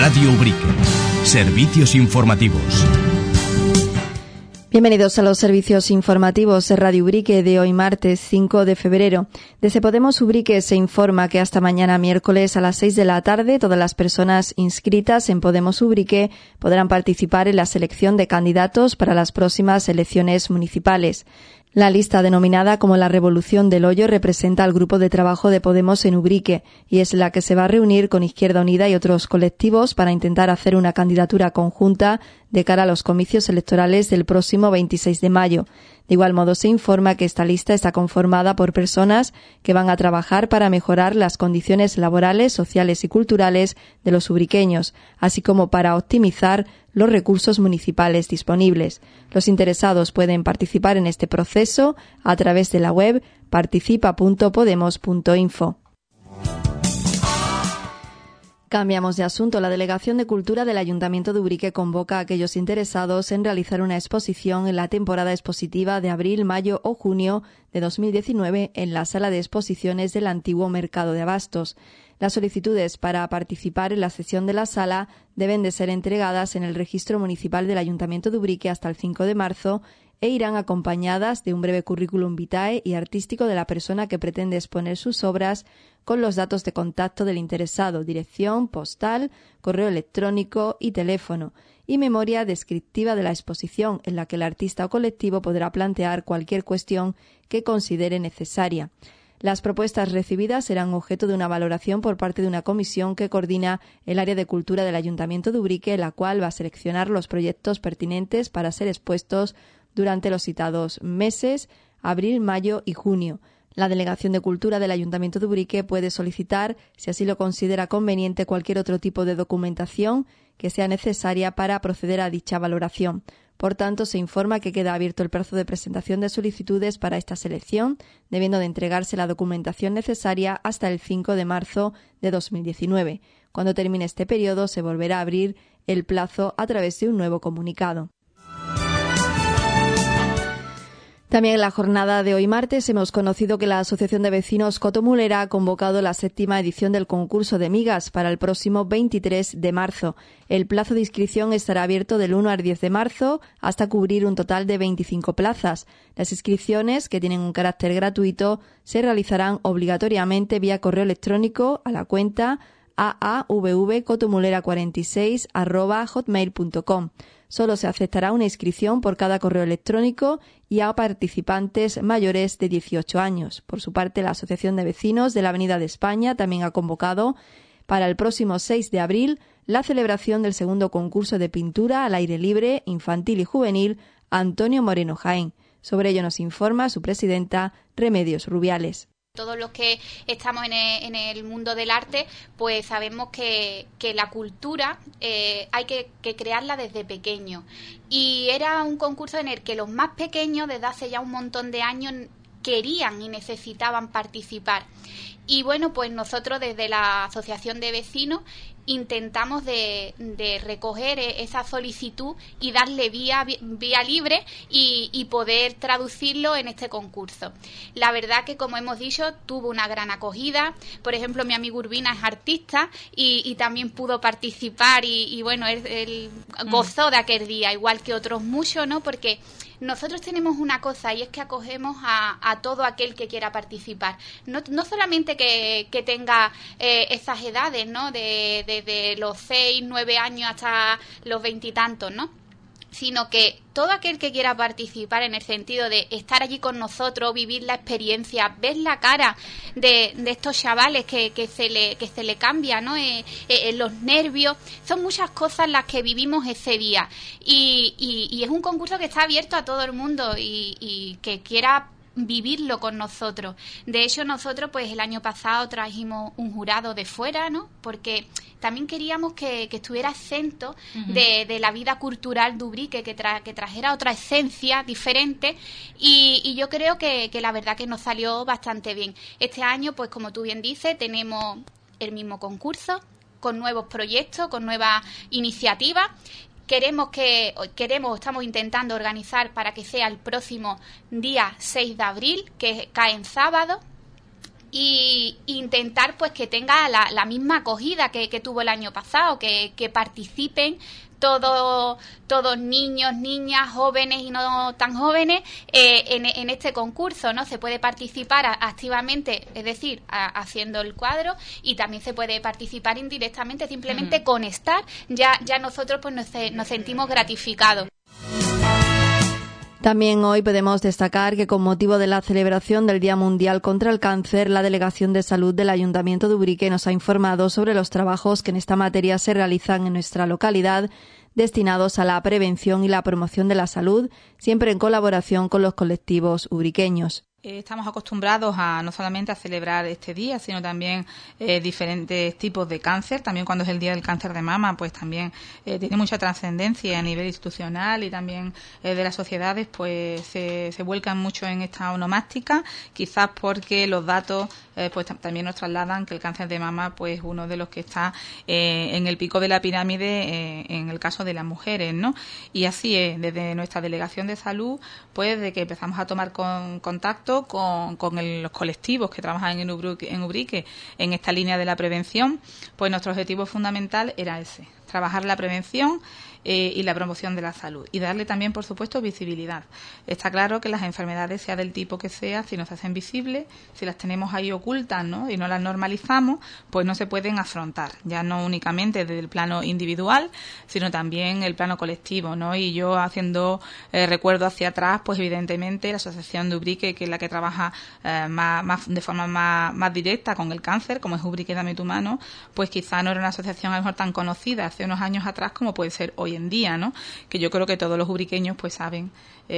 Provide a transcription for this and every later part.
Radio Ubrique. Servicios informativos. Bienvenidos a los servicios informativos de Radio Ubrique de hoy martes 5 de febrero. Desde Podemos Ubrique se informa que hasta mañana miércoles a las 6 de la tarde todas las personas inscritas en Podemos Ubrique podrán participar en la selección de candidatos para las próximas elecciones municipales. La lista denominada como la Revolución del Hoyo representa al grupo de trabajo de Podemos en Ubrique y es la que se va a reunir con Izquierda Unida y otros colectivos para intentar hacer una candidatura conjunta de cara a los comicios electorales del próximo 26 de mayo. De igual modo, se informa que esta lista está conformada por personas que van a trabajar para mejorar las condiciones laborales, sociales y culturales de los ubriqueños, así como para optimizar los recursos municipales disponibles. Los interesados pueden participar en este proceso a través de la web participa.podemos.info. Cambiamos de asunto. La Delegación de Cultura del Ayuntamiento de Ubrique convoca a aquellos interesados en realizar una exposición en la temporada expositiva de abril, mayo o junio de 2019 en la sala de exposiciones del antiguo Mercado de Abastos. Las solicitudes para participar en la sesión de la sala deben de ser entregadas en el registro municipal del Ayuntamiento de Ubrique hasta el 5 de marzo e irán acompañadas de un breve currículum vitae y artístico de la persona que pretende exponer sus obras con los datos de contacto del interesado, dirección, postal, correo electrónico y teléfono, y memoria descriptiva de la exposición en la que el artista o colectivo podrá plantear cualquier cuestión que considere necesaria. Las propuestas recibidas serán objeto de una valoración por parte de una comisión que coordina el área de cultura del Ayuntamiento de Ubrique, la cual va a seleccionar los proyectos pertinentes para ser expuestos durante los citados meses, abril, mayo y junio. La Delegación de Cultura del Ayuntamiento de Ubrique puede solicitar, si así lo considera conveniente, cualquier otro tipo de documentación que sea necesaria para proceder a dicha valoración. Por tanto, se informa que queda abierto el plazo de presentación de solicitudes para esta selección, debiendo de entregarse la documentación necesaria hasta el 5 de marzo de 2019. Cuando termine este periodo, se volverá a abrir el plazo a través de un nuevo comunicado. También en la jornada de hoy martes hemos conocido que la Asociación de Vecinos Cotomulera ha convocado la 7ª edición del concurso de migas para el próximo 23 de marzo. El plazo de inscripción estará abierto del 1 al 10 de marzo hasta cubrir un total de 25 plazas. Las inscripciones, que tienen un carácter gratuito, se realizarán obligatoriamente vía correo electrónico a la cuenta aavvcotomulera46@hotmail.com. Solo se aceptará una inscripción por cada correo electrónico y a participantes mayores de 18 años. Por su parte, la Asociación de Vecinos de la Avenida de España también ha convocado para el próximo 6 de abril la celebración del segundo concurso de pintura al aire libre, infantil y juvenil Antonio Moreno Jaén. Sobre ello nos informa su presidenta Remedios Rubiales. Todos los que estamos en el mundo del arte, pues sabemos que la cultura hay que crearla desde pequeño. Y era un concurso en el que los más pequeños, desde hace ya un montón de años, querían y necesitaban participar. Y bueno, pues nosotros desde la Asociación de Vecinos intentamos de recoger esa solicitud y darle vía libre y poder traducirlo en este concurso. La verdad que, como hemos dicho, tuvo una gran acogida. Por ejemplo, mi amigo Urbina es artista y también pudo participar y bueno, él gozó de aquel día, igual que otros muchos, ¿no? Porque nosotros tenemos una cosa y es que acogemos a todo aquel que quiera participar. No solamente que tenga esas edades, ¿no? De los 6, 9 años hasta los 20 y tantos, ¿no? Sino que todo aquel que quiera participar, en el sentido de estar allí con nosotros, vivir la experiencia, ver la cara de estos chavales que se le cambia, ¿no? Los nervios, son muchas cosas las que vivimos ese día y es un concurso que está abierto a todo el mundo y que quiera vivirlo con nosotros. De hecho, nosotros pues el año pasado trajimos un jurado de fuera, ¿no? Porque también queríamos que estuviera exento de la vida cultural de Ubrique, que trajera otra esencia diferente y yo creo que la verdad que nos salió bastante bien. Este año, pues como tú bien dices, tenemos el mismo concurso, con nuevos proyectos, con nuevas iniciativas. Estamos intentando organizar para que sea el próximo día 6 de abril, que cae en sábado. y intentar pues que tenga la misma acogida que tuvo el año pasado, que participen todos niños, niñas, jóvenes y no tan jóvenes en este concurso, ¿no? Se puede participar activamente, es decir, haciendo el cuadro, y también se puede participar indirectamente, simplemente con estar, ya nosotros pues nos sentimos gratificados. También hoy podemos destacar que con motivo de la celebración del Día Mundial contra el Cáncer, la Delegación de Salud del Ayuntamiento de Ubrique nos ha informado sobre los trabajos que en esta materia se realizan en nuestra localidad, destinados a la prevención y la promoción de la salud, siempre en colaboración con los colectivos ubriqueños. Estamos acostumbrados a no solamente a celebrar este día, sino también diferentes tipos de cáncer. También cuando es el Día del Cáncer de Mama, pues también tiene mucha trascendencia a nivel institucional y también de las sociedades, pues se vuelcan mucho en esta onomástica, quizás porque los datos pues también nos trasladan que el cáncer de mama pues es uno de los que está en el pico de la pirámide en el caso de las mujeres, ¿no? Y así es, desde nuestra Delegación de Salud, pues desde que empezamos a tomar contacto con los colectivos que trabajan en Ubrique en esta línea de la prevención, pues nuestro objetivo fundamental era ese, trabajar la prevención y la promoción de la salud y darle también, por supuesto, visibilidad. Está claro que las enfermedades, sea del tipo que sea, si nos hacen visibles, si las tenemos ahí ocultas, ¿no?, y no las normalizamos, pues no se pueden afrontar, ya no únicamente desde el plano individual, sino también el plano colectivo, ¿no? Y yo haciendo recuerdo hacia atrás, pues evidentemente la Asociación de Ubrique, que es la que trabaja de forma más directa con el cáncer, como es Ubrique Dame tu Mano, pues quizá no era una asociación a lo mejor tan conocida hace unos años atrás como puede ser hoy en día, ¿no? Que yo creo que todos los ubriqueños pues saben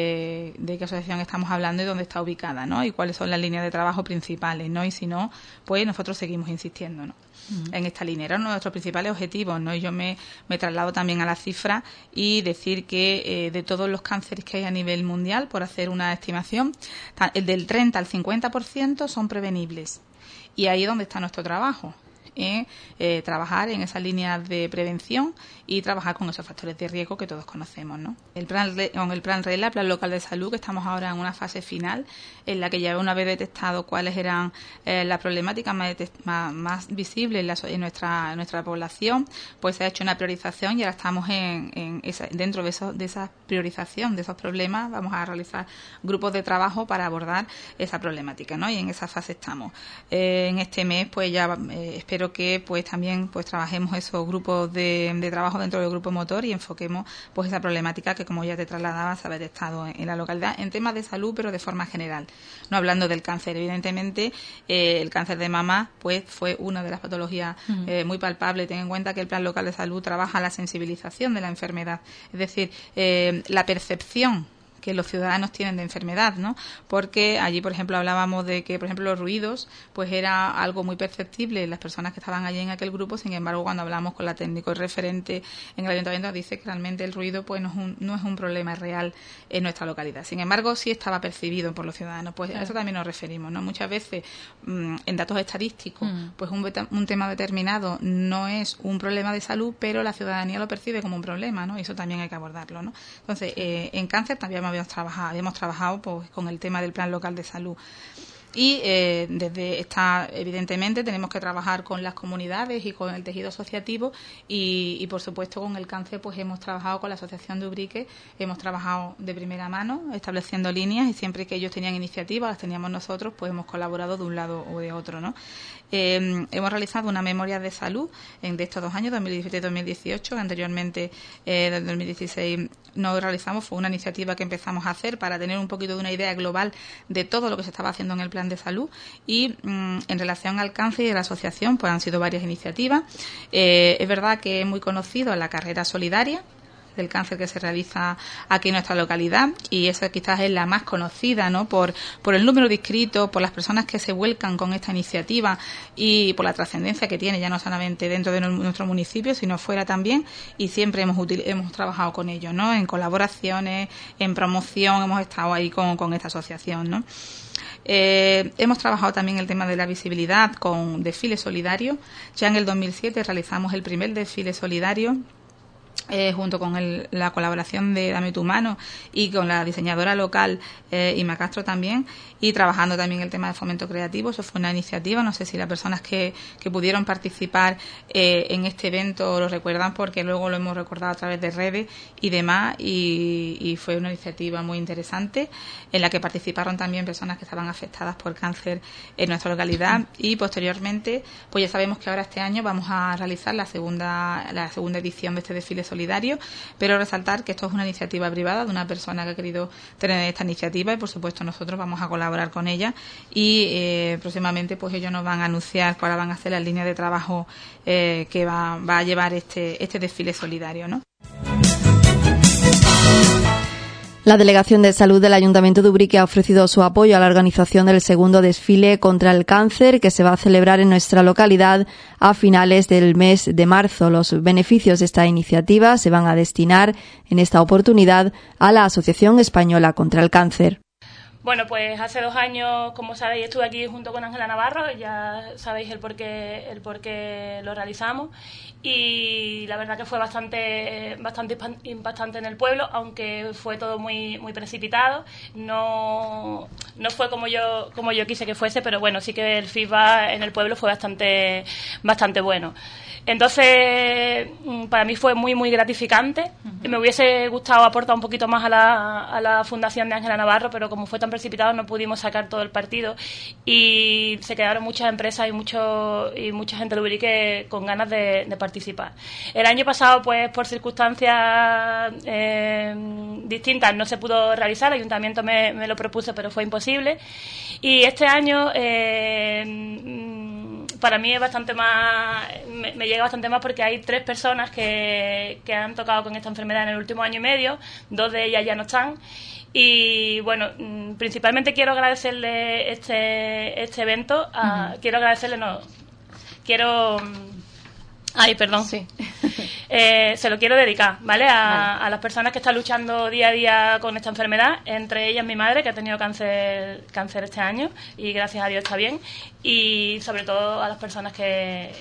de qué asociación estamos hablando y dónde está ubicada, ¿no? Y cuáles son las líneas de trabajo principales, ¿no? Y si no, pues nosotros seguimos insistiendo, ¿no? En esta línea. Eran nuestros principales objetivos, ¿no? Y yo me traslado también a la cifra y decir que de todos los cánceres que hay a nivel mundial, por hacer una estimación, el del 30 al 50% son prevenibles. Y ahí es donde está nuestro trabajo. Trabajar en esas líneas de prevención y trabajar con esos factores de riesgo que todos conocemos, ¿no? Con el plan RELA, Plan Local de Salud, que estamos ahora en una fase final en la que ya una vez detectado cuáles eran las problemáticas más visibles en nuestra población, pues se ha hecho una priorización y ahora estamos dentro de esa priorización de esos problemas. Vamos a realizar grupos de trabajo para abordar esa problemática, ¿no? Y en esa fase estamos. En este mes pues ya espero que pues también pues trabajemos esos grupos de trabajo dentro del grupo motor y enfoquemos pues esa problemática que, como ya te trasladaba, se ha detectado en la localidad en temas de salud, pero de forma general, no hablando del cáncer. Evidentemente el cáncer de mama pues fue una de las patologías muy palpables. Ten en cuenta que el Plan Local de Salud trabaja la sensibilización de la enfermedad, es decir, la percepción que los ciudadanos tienen de enfermedad, ¿no? Porque allí, por ejemplo, hablábamos de que, por ejemplo, los ruidos, pues era algo muy perceptible en las personas que estaban allí en aquel grupo. Sin embargo, cuando hablamos con la técnico y referente en el ayuntamiento, dice que realmente el ruido pues no es un problema real en nuestra localidad. Sin embargo, sí estaba percibido por los ciudadanos. Pues a eso también nos referimos, ¿no? Muchas veces, en datos estadísticos, pues un tema determinado no es un problema de salud, pero la ciudadanía lo percibe como un problema, ¿no? Y eso también hay que abordarlo, ¿no? Entonces, en cáncer también habíamos trabajado pues con el tema del Plan Local de Salud. Y evidentemente tenemos que trabajar con las comunidades y con el tejido asociativo y por supuesto con el cáncer pues hemos trabajado con la Asociación de Ubrique, hemos trabajado de primera mano estableciendo líneas y siempre que ellos tenían iniciativas, las teníamos nosotros, pues hemos colaborado de un lado o de otro, ¿no? Hemos realizado una memoria de salud de estos 2 años, 2017 y 2018, anteriormente del 2016 no realizamos, fue una iniciativa que empezamos a hacer para tener un poquito de una idea global de todo lo que se estaba haciendo en el plan de salud y en relación al cáncer y a la asociación pues han sido varias iniciativas. Es verdad que es muy conocido la carrera solidaria del cáncer que se realiza aquí en nuestra localidad y esa quizás es la más conocida, ¿no? Por el número de inscritos, por las personas que se vuelcan con esta iniciativa y por la trascendencia que tiene ya no solamente dentro de nuestro municipio sino fuera también, y siempre hemos trabajado con ellos, ¿no? En colaboraciones, en promoción, hemos estado ahí con esta asociación, ¿no? Hemos trabajado también el tema de la visibilidad con desfiles solidarios. Ya en el 2007 realizamos el primer desfile solidario junto con la colaboración de Dame tu mano y con la diseñadora local Ima Castro también, y trabajando también el tema de fomento creativo. Eso fue una iniciativa, no sé si las personas que pudieron participar en este evento lo recuerdan, porque luego lo hemos recordado a través de redes y demás, y fue una iniciativa muy interesante en la que participaron también personas que estaban afectadas por cáncer en nuestra localidad. Y posteriormente, pues ya sabemos que ahora este año vamos a realizar la segunda edición de este desfile solidario, pero resaltar que esto es una iniciativa privada de una persona que ha querido tener esta iniciativa, y por supuesto nosotros vamos a colaborar con ella, y próximamente pues ellos nos van a anunciar cuáles van a ser las líneas de trabajo que va a llevar este desfile solidario, ¿no? La Delegación de Salud del Ayuntamiento de Ubrique ha ofrecido su apoyo a la organización del segundo desfile contra el cáncer, que se va a celebrar en nuestra localidad a finales del mes de marzo. Los beneficios de esta iniciativa se van a destinar en esta oportunidad a la Asociación Española contra el Cáncer. Bueno, pues hace 2 años, como sabéis, estuve aquí junto con Ángela Navarro, ya sabéis el por qué lo realizamos, y la verdad que fue bastante impactante en el pueblo, aunque fue todo muy precipitado. No fue como yo quise que fuese, pero bueno, sí que el feedback en el pueblo fue bastante bueno. Entonces, para mí fue muy gratificante. Me hubiese gustado aportar un poquito más a la Fundación de Ángela Navarro, pero como fue tan precipitado no pudimos sacar todo el partido, y se quedaron muchas empresas y mucha gente de Ubrique con ganas de participar. El año pasado, pues por circunstancias distintas, no se pudo realizar. El ayuntamiento me lo propuso, pero fue imposible. Y este año para mí es bastante más, me llega bastante más, porque hay 3 personas que han tocado con esta enfermedad en el último año y medio. 2 de ellas ya no están. Y bueno, principalmente quiero agradecerle este evento. Sí. Se lo quiero dedicar, ¿vale? A las personas que están luchando día a día con esta enfermedad, entre ellas mi madre, que ha tenido cáncer este año, y gracias a Dios está bien, y sobre todo a las personas que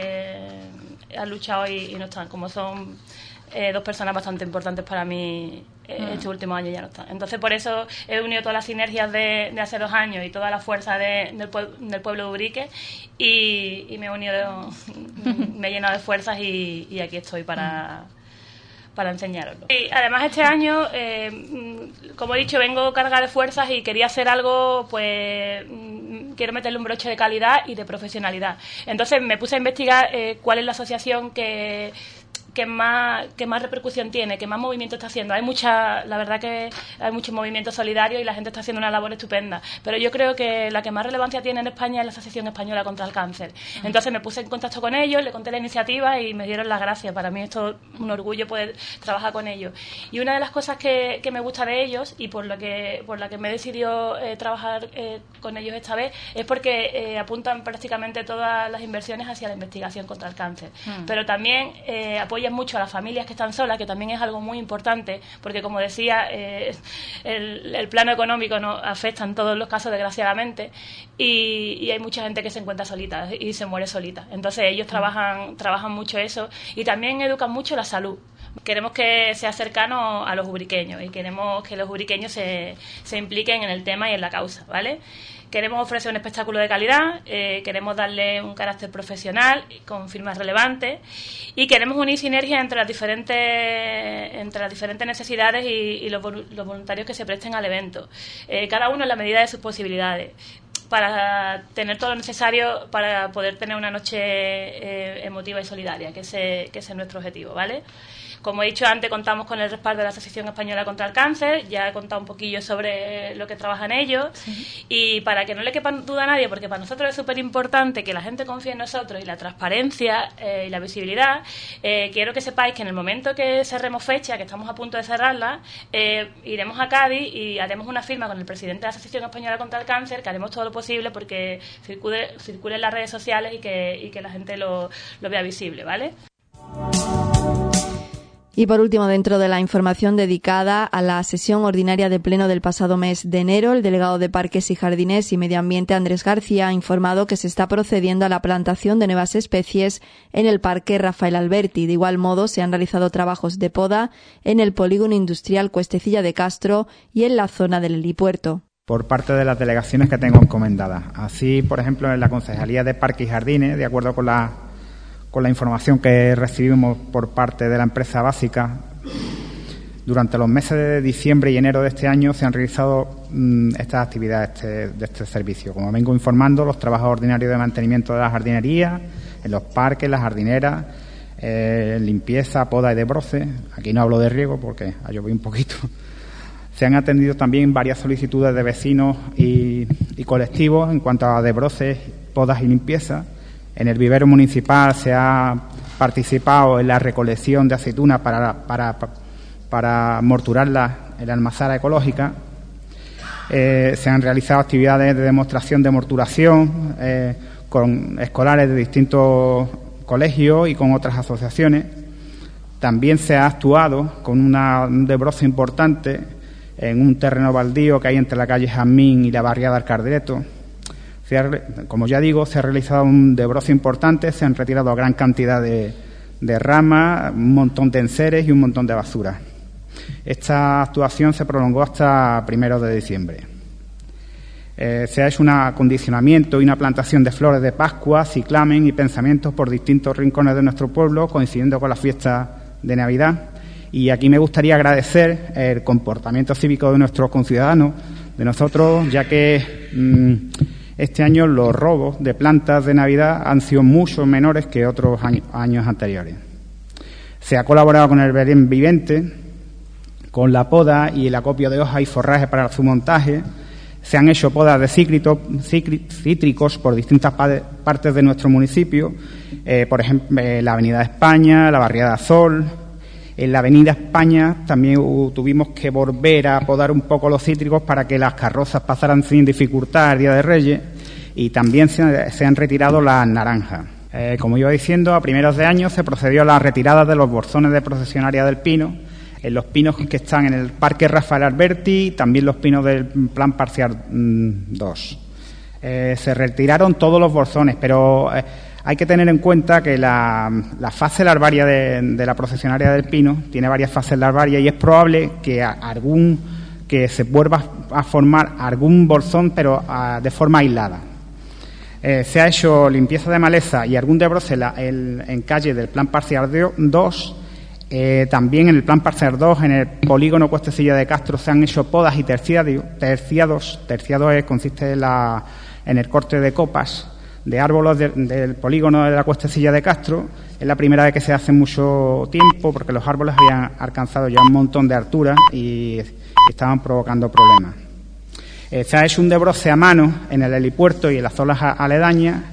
han luchado y no están, como son 2 personas bastante importantes para mí. Este último año ya no están. Entonces, por eso he unido todas las sinergias de hace 2 años y toda la fuerza del pueblo de Ubrique, y me he unido, me he llenado de fuerzas, y aquí estoy para enseñaroslo. Y además este año, como he dicho, vengo cargada de fuerzas y quería hacer algo, pues quiero meterle un broche de calidad y de profesionalidad. Entonces me puse a investigar cuál es la asociación que más repercusión tiene, que más movimiento está haciendo. La verdad que hay mucho movimiento solidario y la gente está haciendo una labor estupenda, pero yo creo que la que más relevancia tiene en España es la Asociación Española contra el Cáncer. Entonces me puse en contacto con ellos, le conté la iniciativa y me dieron las gracias. Para mí esto es un orgullo poder trabajar con ellos. Y una de las cosas que me gusta de ellos, y por la que me he decidido trabajar con ellos esta vez, es porque apuntan prácticamente todas las inversiones hacia la investigación contra el cáncer. Pero también apoyan mucho a las familias que están solas, que también es algo muy importante, porque como decía, el plano económico nos afecta en todos los casos, desgraciadamente, y hay mucha gente que se encuentra solita y se muere solita. Entonces ellos trabajan mucho eso, y también educan mucho la salud. Queremos que sea cercano a los ubriqueños, y queremos que los ubriqueños se impliquen en el tema y en la causa, ¿vale? Queremos ofrecer un espectáculo de calidad, queremos darle un carácter profesional con firmas relevantes, y queremos unir sinergias entre las diferentes necesidades y los voluntarios que se presten al evento, cada uno en la medida de sus posibilidades, para tener todo lo necesario para poder tener una noche emotiva y solidaria, que ese es nuestro objetivo, ¿vale? Como he dicho antes, contamos con el respaldo de la Asociación Española contra el Cáncer. Ya he contado un poquillo sobre lo que trabajan ellos. Sí. Y para que no le quepa duda a nadie, porque para nosotros es súper importante que la gente confíe en nosotros, y la transparencia y la visibilidad, quiero que sepáis que en el momento que cerremos fecha, que estamos a punto de cerrarla, iremos a Cádiz y haremos una firma con el presidente de la Asociación Española contra el Cáncer, que haremos todo lo posible porque circule en las redes sociales y que la gente lo vea visible, ¿vale? Y por último, dentro de la información dedicada a la sesión ordinaria de pleno del pasado mes de enero, el delegado de Parques y Jardines y Medio Ambiente, Andrés García, ha informado que se está procediendo a la plantación de nuevas especies en el Parque Rafael Alberti. De igual modo, se han realizado trabajos de poda en el polígono industrial Cuestecilla de Castro y en la zona del helipuerto. Por parte de las delegaciones que tengo encomendadas. Así, por ejemplo, en la Concejalía de Parques y Jardines, de acuerdo con la información que recibimos por parte de la empresa básica, durante los meses de diciembre y enero de este año se han realizado estas actividades de este servicio. Como vengo informando, los trabajos ordinarios de mantenimiento de la jardinería, en los parques, las jardineras, limpieza, poda y desbroce. Aquí no hablo de riego porque ha llovido un poquito. Se han atendido también varias solicitudes de vecinos y colectivos en cuanto a desbroces, podas y limpieza. En el vivero municipal se ha participado en la recolección de aceitunas para morturarlas en la almazara ecológica. Se han realizado actividades de demostración de morturación con escolares de distintos colegios y con otras asociaciones. También se ha actuado con un desbroce importante en un terreno baldío que hay entre la calle Jazmín y la barriada Alcardereto. Como ya digo, se ha realizado un desbroce importante, se han retirado gran cantidad de ramas, un montón de enseres y un montón de basura. Esta actuación se prolongó hasta 1 de diciembre. Se ha hecho un acondicionamiento y una plantación de flores de Pascua, ciclamen y pensamientos por distintos rincones de nuestro pueblo, coincidiendo con la fiesta de Navidad. Y aquí me gustaría agradecer el comportamiento cívico de nuestros conciudadanos, de nosotros, ya que este año los robos de plantas de Navidad han sido mucho menores que otros años anteriores. Se ha colaborado con el Belén Vivente, con la poda y el acopio de hojas y forraje para su montaje. Se han hecho podas de cítricos por distintas partes de nuestro municipio, por ejemplo, la Avenida España, la Barriada Sol. En la Avenida España también tuvimos que volver a podar un poco los cítricos para que las carrozas pasaran sin dificultad el Día de Reyes, y también se han retirado las naranjas. Como iba diciendo, a primeros de año se procedió a la retirada de los bolsones de procesionaria del pino, en los pinos que están en el Parque Rafael Alberti y también los pinos del Plan Parcial 2. Se retiraron todos los bolsones, pero hay que tener en cuenta que la fase larvaria de la procesionaria del pino tiene varias fases larvarias y es probable que se vuelva a formar algún bolsón, pero de forma aislada. Se ha hecho limpieza de maleza y algún desbroce en calle del Plan Parcial 2. También en el Plan Parcial 2, en el polígono Cuestecilla de Castro, se han hecho podas y terciados. Terciados consiste en el corte de copas de árboles del polígono de la Cuestecilla de Castro. Es la primera vez que se hace mucho tiempo, porque los árboles habían alcanzado ya un montón de altura y estaban provocando problemas. Se ha hecho un desbroce a mano en el helipuerto y en las zonas aledañas,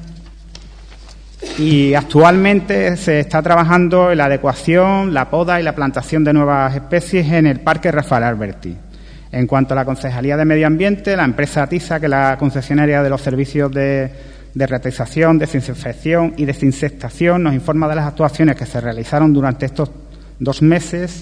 y actualmente se está trabajando en la adecuación, la poda y la plantación de nuevas especies en el Parque Rafael Alberti. En cuanto a la Concejalía de Medio Ambiente, la empresa ATISA, que es la concesionaria de los servicios de ratización, desinfección y desinsectación, nos informa de las actuaciones que se realizaron durante estos 2 meses.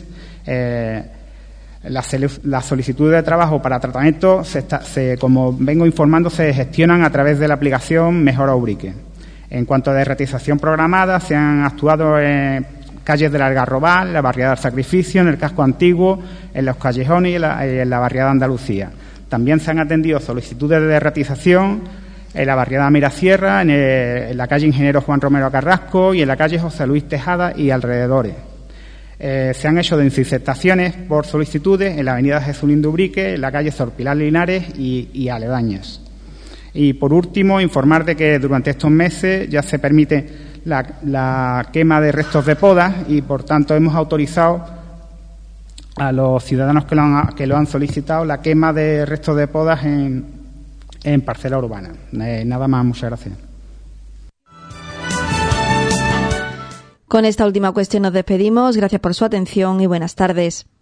Las solicitudes de trabajo para tratamiento, como vengo informando, se gestionan a través de la aplicación Mejora Ubrique. En cuanto a derratización programada, se han actuado en calles del Algarrobal, en la barriada del Sacrificio, en el casco antiguo, en los callejones y en la barriada de Andalucía. También se han atendido solicitudes de derratización en la barriada Mirasierra, en la calle Ingeniero Juan Romero Carrasco y en la calle José Luis Tejada y alrededores. Se han hecho desinfectaciones por solicitudes en la avenida Jesulín de Ubrique, en la calle Sor Pilar Linares y aledañas. Y por último, informar de que durante estos meses ya se permite la quema de restos de podas y, por tanto, hemos autorizado a los ciudadanos que lo han solicitado la quema de restos de podas en parcela urbana. Nada más, muchas gracias. Con esta última cuestión nos despedimos. Gracias por su atención y buenas tardes.